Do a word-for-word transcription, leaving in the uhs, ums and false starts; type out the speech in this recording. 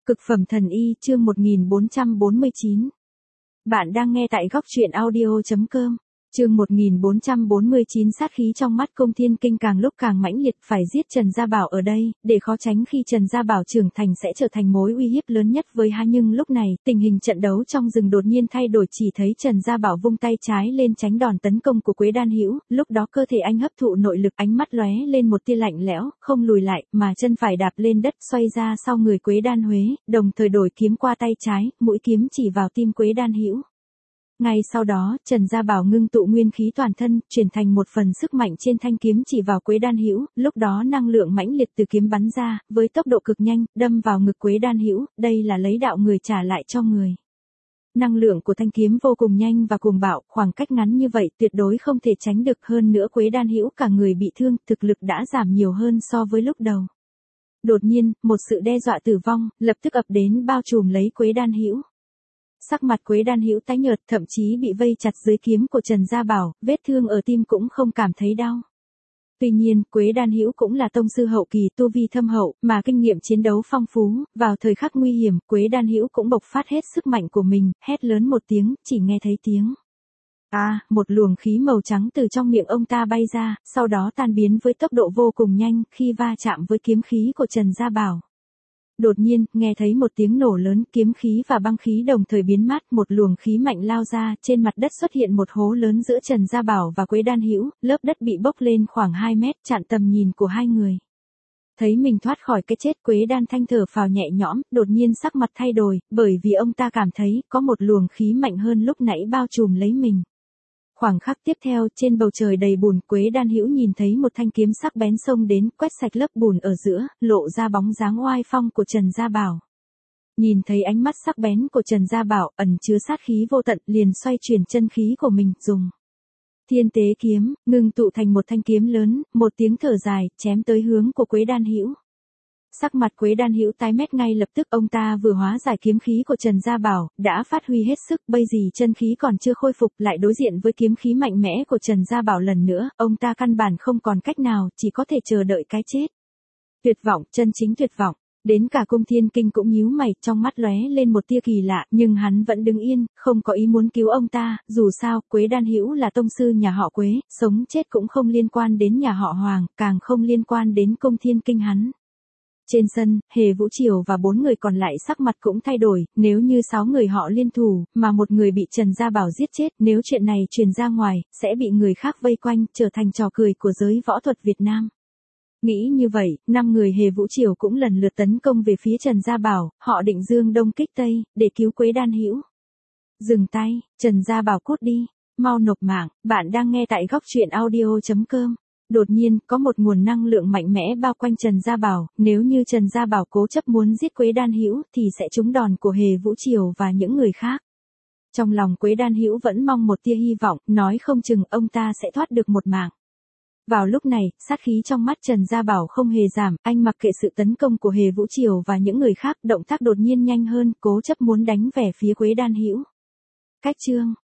Cực phẩm thần y chương một nghìn bốn trăm bốn mươi chín. Bạn đang nghe tại góc truyện audio chấm com. Chương một nghìn bốn trăm bốn mươi chín sát khí trong mắt Cung Thiên Kinh càng lúc càng mãnh liệt, phải giết Trần Gia Bảo ở đây, để khó tránh khi Trần Gia Bảo trưởng thành sẽ trở thành mối uy hiếp lớn nhất với hắn. Nhưng lúc này, tình hình trận đấu trong rừng đột nhiên thay đổi, chỉ thấy Trần Gia Bảo vung tay trái lên tránh đòn tấn công của Quế Đan Hữu, lúc đó cơ thể anh hấp thụ nội lực, ánh mắt lóe lên một tia lạnh lẽo, không lùi lại, mà chân phải đạp lên đất xoay ra sau người Quế Đan Huế, đồng thời đổi kiếm qua tay trái, mũi kiếm chỉ vào tim Quế Đan Hữu. Ngay sau đó, Trần Gia Bảo ngưng tụ nguyên khí toàn thân, chuyển thành một phần sức mạnh trên thanh kiếm chỉ vào Quế Đan Hữu, lúc đó năng lượng mãnh liệt từ kiếm bắn ra, với tốc độ cực nhanh, đâm vào ngực Quế Đan Hữu, đây là lấy đạo người trả lại cho người. Năng lượng của thanh kiếm vô cùng nhanh và cuồng bạo, khoảng cách ngắn như vậy tuyệt đối không thể tránh được, hơn nữa Quế Đan Hữu cả người bị thương, thực lực đã giảm nhiều hơn so với lúc đầu. Đột nhiên, một sự đe dọa tử vong, lập tức ập đến bao trùm lấy Quế Đan Hữu. Sắc mặt Quế Đan Hữu tái nhợt, thậm chí bị vây chặt dưới kiếm của Trần Gia Bảo, vết thương ở tim cũng không cảm thấy đau. Tuy nhiên, Quế Đan Hữu cũng là tông sư hậu kỳ, tu vi thâm hậu, mà kinh nghiệm chiến đấu phong phú, vào thời khắc nguy hiểm, Quế Đan Hữu cũng bộc phát hết sức mạnh của mình, hét lớn một tiếng, chỉ nghe thấy tiếng. A, à, một luồng khí màu trắng từ trong miệng ông ta bay ra, sau đó tan biến với tốc độ vô cùng nhanh, khi va chạm với kiếm khí của Trần Gia Bảo. Đột nhiên, nghe thấy một tiếng nổ lớn, kiếm khí và băng khí đồng thời biến mất, một luồng khí mạnh lao ra, trên mặt đất xuất hiện một hố lớn giữa Trần Gia Bảo và Quế Đan Hữu, lớp đất bị bốc lên khoảng hai mét, chặn tầm nhìn của hai người. Thấy mình thoát khỏi cái chết, Quế Đan Thanh thở phào nhẹ nhõm, đột nhiên sắc mặt thay đổi, bởi vì ông ta cảm thấy có một luồng khí mạnh hơn lúc nãy bao trùm lấy mình. Khoảng khắc tiếp theo, trên bầu trời đầy bùn, Quế Đan Hữu nhìn thấy một thanh kiếm sắc bén xông đến, quét sạch lớp bùn ở giữa, lộ ra bóng dáng oai phong của Trần Gia Bảo. Nhìn thấy ánh mắt sắc bén của Trần Gia Bảo, ẩn chứa sát khí vô tận, liền xoay chuyển chân khí của mình, dùng Thiên Tế kiếm, ngưng tụ thành một thanh kiếm lớn, một tiếng thở dài, chém tới hướng của Quế Đan Hữu. Sắc mặt Quế Đan Hữu tái mét ngay lập tức, ông ta vừa hóa giải kiếm khí của Trần Gia Bảo, đã phát huy hết sức, bây giờ chân khí còn chưa khôi phục, lại đối diện với kiếm khí mạnh mẽ của Trần Gia Bảo lần nữa, ông ta căn bản không còn cách nào, chỉ có thể chờ đợi cái chết. Tuyệt vọng, chân chính tuyệt vọng. Đến cả Cung Thiên Kinh cũng nhíu mày, trong mắt lóe lên một tia kỳ lạ, nhưng hắn vẫn đứng yên, không có ý muốn cứu ông ta, dù sao, Quế Đan Hữu là tông sư nhà họ Quế, sống chết cũng không liên quan đến nhà họ Hoàng, càng không liên quan đến Cung Thiên Kinh hắn. Trên sân, Hề Vũ Triều và bốn người còn lại sắc mặt cũng thay đổi, nếu như sáu người họ liên thủ, mà một người bị Trần Gia Bảo giết chết, nếu chuyện này truyền ra ngoài, sẽ bị người khác vây quanh, trở thành trò cười của giới võ thuật Việt Nam. Nghĩ như vậy, năm người Hề Vũ Triều cũng lần lượt tấn công về phía Trần Gia Bảo, họ định dương đông kích tây, để cứu Quế Đan Hữu. Dừng tay, Trần Gia Bảo cút đi, mau nộp mạng, bạn đang nghe tại góc truyện audio chấm com. Đột nhiên, có một nguồn năng lượng mạnh mẽ bao quanh Trần Gia Bảo, nếu như Trần Gia Bảo cố chấp muốn giết Quế Đan Hữu thì sẽ trúng đòn của Hề Vũ Triều và những người khác. Trong lòng Quế Đan Hữu vẫn mong một tia hy vọng, nói không chừng ông ta sẽ thoát được một mạng. Vào lúc này, sát khí trong mắt Trần Gia Bảo không hề giảm, anh mặc kệ sự tấn công của Hề Vũ Triều và những người khác, động tác đột nhiên nhanh hơn, cố chấp muốn đánh về phía Quế Đan Hữu. Cách chương